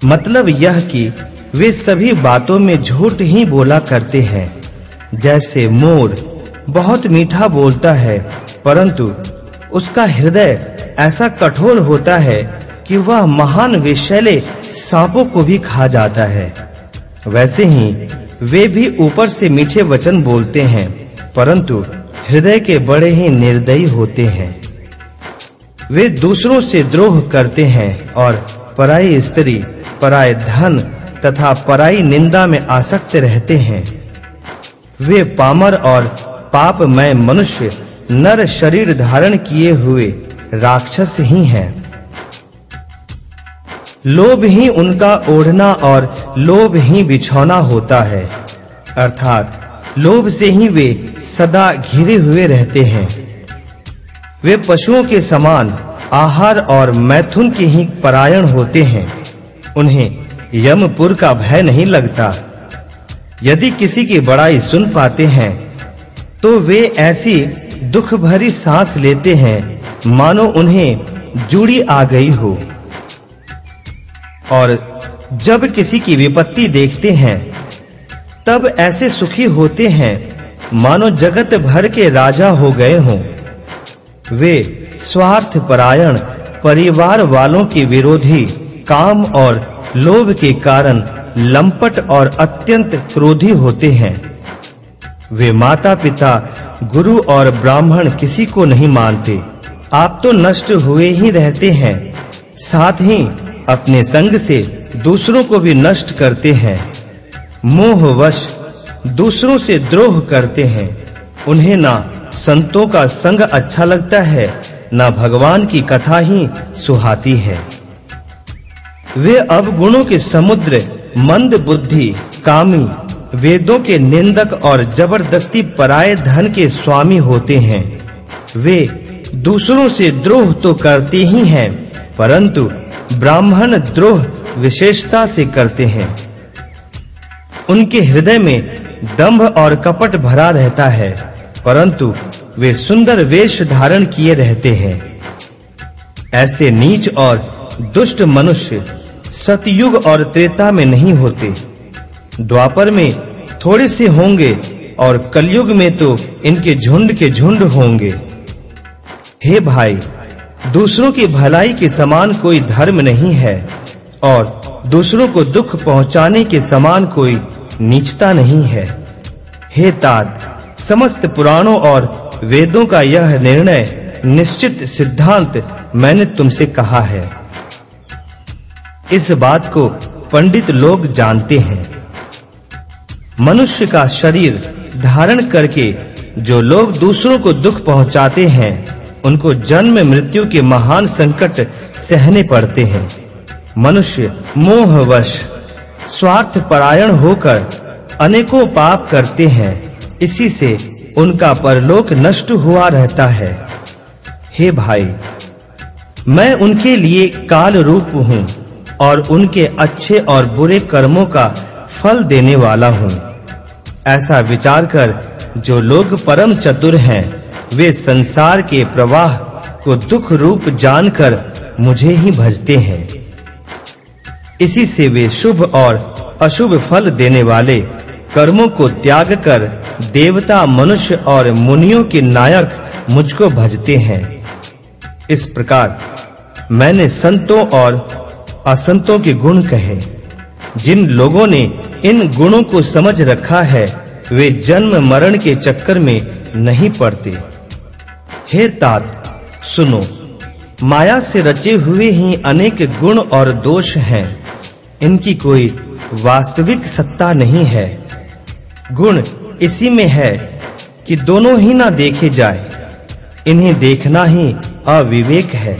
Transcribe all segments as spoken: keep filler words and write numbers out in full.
मतलब यह कि वे सभी बातों में झूठ ही बोला करते हैं। जैसे मोर बहुत मीठा बोलता है, परंतु उसका हृदय ऐसा कठोर होता है कि वह महान विषैले सांपों को भी खा जाता है, वैसे ही वे भी ऊपर से मीठे वचन बोलते हैं, परंतु हृदय के बड़े ही निर्दयी होते हैं। वे दूसरों से द्रोह करते हैं और पराई स्त्री, पराय धन तथा पराई निंदा में आसक्त रहते हैं। वे पामर और पापमय मनुष्य नर शरीर धारण किए हुए राक्षस ही हैं। लोभ ही उनका ओढ़ना और लोभ ही बिछौना होता है, अर्थात लोभ से ही वे सदा घिरे हुए रहते हैं। वे पशुओं के समान आहार और मैथुन के ही परायण होते हैं। उन्हें यमपुर का भय नहीं लगता। यदि किसी की बड़ाई सुन पाते हैं तो वे ऐसी दुख भरी सांस लेते हैं मानो उन्हें जूड़ी आ गई हो। और जब किसी की विपत्ति देखते हैं तब ऐसे सुखी होते हैं मानो जगत भर के राजा हो गए हों। वे स्वार्थ परायण, परिवार वालों के विरोधी, काम और लोभ के कारण लंपट और अत्यंत क्रोधी होते हैं। वे माता-पिता, गुरु और ब्राह्मण किसी को नहीं मानते। आप तो नष्ट हुए ही रहते हैं, साथ ही अपने संग से दूसरों को भी नष्ट करते हैं। मोहवश दूसरों से द्रोह करते हैं। उन्हें ना संतों का संग अच्छा लगता है, ना भगवान की कथा ही सुहाती है। वे अवगुणों के समुद्र, मंद बुद्धि, कामी, वेदों के निंदक और जबरदस्ती पराये धन के स्वामी होते हैं। वे दूसरों से द्रोह तो करते ही हैं, परंतु ब्राह्मण द्रोह विशेषता से करते हैं। उनके हृदय में दंभ और कपट भरा रहता है, परंतु वे सुंदर वेश धारण किए रहते हैं। ऐसे नीच और दुष्ट मनुष्य सतयुग और त्रेता में नहीं होते। द्वापर में थोड़े से होंगे और कलयुग में तो इनके झुंड के झुंड होंगे। हे भाई, दूसरों की भलाई के समान कोई धर्म नहीं है और दूसरों को दुख पहुंचाने के समान कोई नीचता नहीं है। हे तात, समस्त पुराणों और वेदों का यह निर्णय निश्चित सिद्धांत मैंने तुमसे कहा है। इस बात को पंडित लोग जानते हैं। मनुष्य का शरीर धारण करके जो लोग दूसरों को दुख पहुंचाते हैं, उनको जन्म मृत्यु के महान संकट सहने पड़ते हैं। मनुष्य मोहवश स्वार्थ परायण होकर अनेकों पाप करते हैं, इसी से उनका परलोक नष्ट हुआ रहता है। हे भाई, मैं उनके लिए काल रूप हूँ और उनके अच्छे और बुरे कर्मों का फल देने वाला हूँ। ऐसा विचार कर जो लोग परम चतुर हैं, वे संसार के प्रवाह को दुख रूप जानकर मुझे ही भजते हैं। इसी से वे शुभ और अशुभ फल देने वाले कर्मों को त्याग कर देवता, मनुष्य और मुनियों के नायक मुझको भजते हैं। इस प्रकार मैंने संतों और असंतों के गुण कहे। जिन लोगों ने इन गुणों को समझ रखा है, वे जन्म मरण के चक्कर में नहीं पड़ते। हे तात, सुनो, माया से रचे हुए ही अनेक गुण और दोष हैं। इनकी कोई वास्तविक सत्ता नहीं है। गुण इसी में है कि दोनों ही ना देखे जाए। इन्हें देखना ही अविवेक है।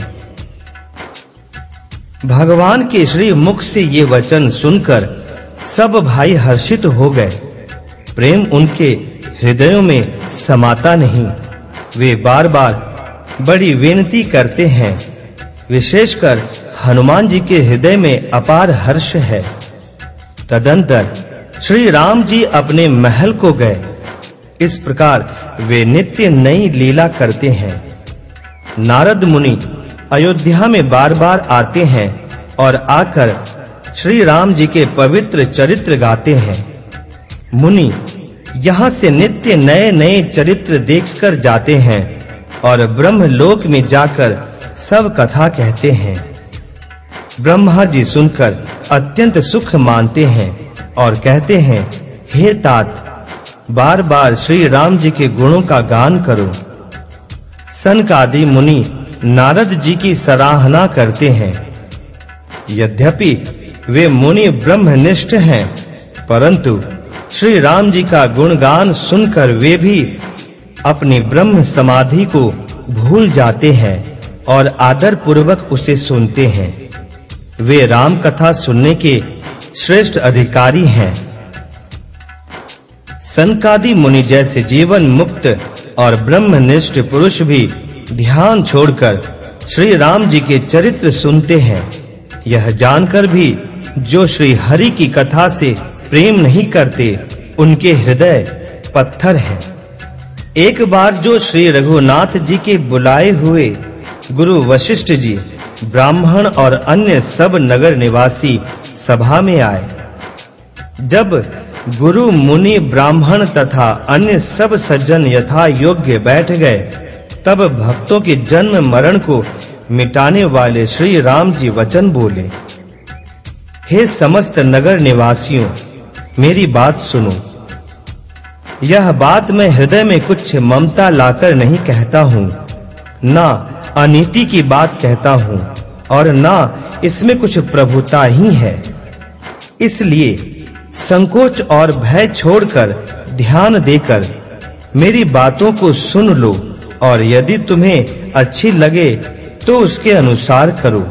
भगवान के श्री मुख से ये वचन सुनकर सब भाई हर्षित हो गए। प्रेम उनके हृदयों में समाता नहीं। वे बार-बार बड़ी विनती करते हैं। विशेषकर हनुमान जी के हृदय में अपार हर्ष है। तदंतर श्री राम जी अपने महल को गए। इस प्रकार वे नित्य नई लीला करते हैं। नारद मुनि अयोध्या में बार-बार आते हैं और आकर श्री राम जी के पवित्र चरित्र गाते हैं। मुनि यहाँ से नित्य नए-नए चरित्र देखकर जाते हैं और ब्रह्मलोक में जाकर सब कथा कहते हैं। ब्रह्मा जी सुनकर अत्यंत सुख मानते हैं और कहते हैं, हे तात, बार-बार श्री राम जी के गुणों का गान करो। सनकादि मुनि नारद जी की सराहना करते हैं। यद्यपि वे मुनि ब्रह्मनिष्ठ हैं, परंतु श्री राम जी का गुणगान सुनकर वे भी अपनी ब्रह्म समाधि को भूल जाते हैं और आदर पूर्वक उसे सुनते हैं। वे राम कथा सुनने के श्रेष्ठ अधिकारी हैं। सनकादि मुनि जैसे जीवन मुक्त और ब्रह्मनिष्ठ पुरुष भी ध्यान छोड़कर श्री राम जी के चरित्र सुनते हैं। यह जानकर भी जो श्री हरि की कथा से प्रेम नहीं करते, उनके हृदय पत्थर हैं। एक बार जो श्री रघुनाथ जी के बुलाए हुए गुरु वशिष्ठ जी, ब्राह्मण और अन्य सब नगर निवासी सभा में आए। जब गुरु मुनि ब्राह्मण तथा अन्य सब सज्जन यथा योग्य बैठ गए, तब भक्तों के जन्म मरण को मिटाने वाले श्री राम जी वचन बोले। हे समस्त नगर निवासियों, मेरी बात सुनो। यह बात मैं हृदय में कुछ ममता लाकर नहीं कहता हूँ, ना अनीति की बात कहता हूँ और ना इसमें कुछ प्रभुता ही है। इसलिए संकोच और भय छोड़कर ध्यान देकर मेरी बातों को सुन लो और यदि तुम्हें अच्छी लगे तो उसके अनुसार करो।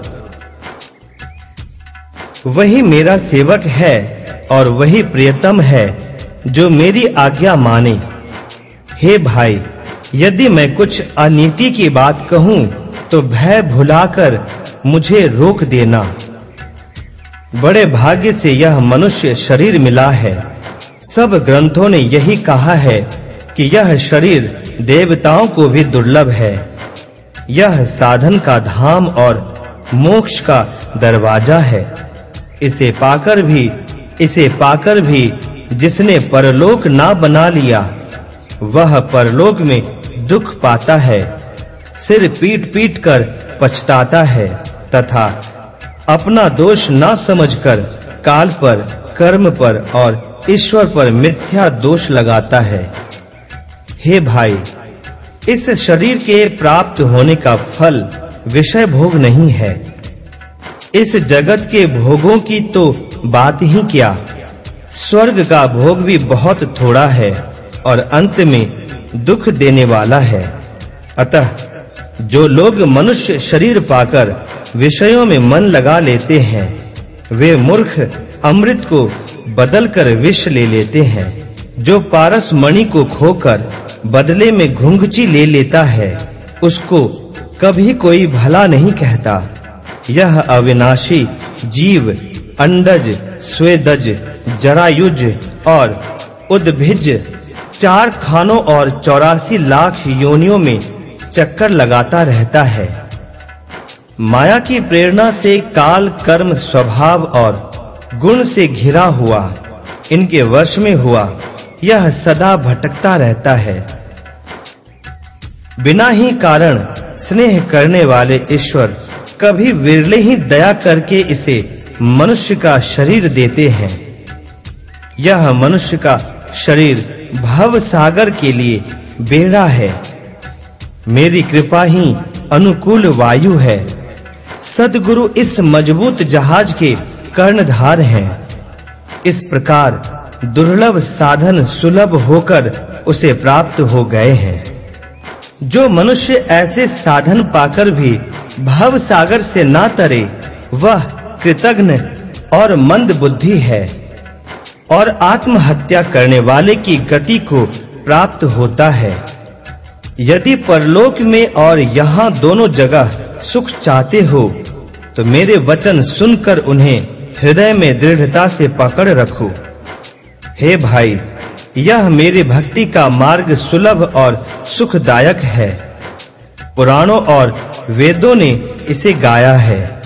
वही मेरा सेवक है और वही प्रियतम है जो मेरी आज्ञा माने। हे भाई, यदि मैं कुछ अनीति की बात कहूं तो भय भुलाकर मुझे रोक देना। बड़े भाग्य से यह मनुष्य शरीर मिला है। सब ग्रंथों ने यही कहा है कि यह शरीर देवताओं को भी दुर्लभ है। यह साधन का धाम और मोक्ष का दरवाजा है। इसे पाकर भी इसे पाकर भी जिसने परलोक ना बना लिया, वह परलोक में दुख पाता है, सिर पीट-पीट कर पछताता है तथा अपना दोष ना समझकर काल पर, कर्म पर और ईश्वर पर मिथ्या दोष लगाता है। हे भाई, इस शरीर के प्राप्त होने का फल विषय भोग नहीं है। इस जगत के भोगों की तो बात ही क्या, स्वर्ग का भोग भी बहुत थोड़ा है और अंत में दुख देने वाला है। अतः जो लोग मनुष्य शरीर पाकर विषयों में मन लगा लेते हैं, वे मूर्ख अमृत को बदलकर विष ले लेते हैं। जो पारस मणि को खोकर बदले में घुंघची ले लेता है, उसको कभी कोई भला नहीं कहता। यह अविनाशी जीव अंडज, स्वेदज, जरायुज और उद्भिज चार खानों और चौरासी लाख योनियों में चक्कर लगाता रहता है। माया की प्रेरणा से काल, कर्म, स्वभाव और गुण से घिरा हुआ, इनके वश में हुआ, यह सदा भटकता रहता है। बिना ही कारण स्नेह करने वाले ईश्वर कभी विरले ही दया करके इसे मनुष्य का शरीर देते हैं। यह मनुष्य का शरीर भव सागर के लिए बेड़ा है। मेरी कृपा ही अनुकूल वायु है। सद्गुरु इस मजबूत जहाज के कर्णधार हैं। इस प्रकार दुर्लभ साधन सुलभ होकर उसे प्राप्त हो गए हैं। जो मनुष्य ऐसे साधन पाकर भी भव सागर से ना तरे, वह कृतघ्न और मंद बुद्धि है और आत्महत्या करने वाले की गति को प्राप्त होता है। यदि परलोक में और यहाँ दोनों जगह सुख चाहते हो, तो मेरे वचन सुनकर उन्हें हृदय में दृढ़ता से पकड़ रखो। हे भाई, यह मेरी भक्ति का मार्ग सुलभ और सुखदायक है। पुराणों और वेदों ने इसे गाया है।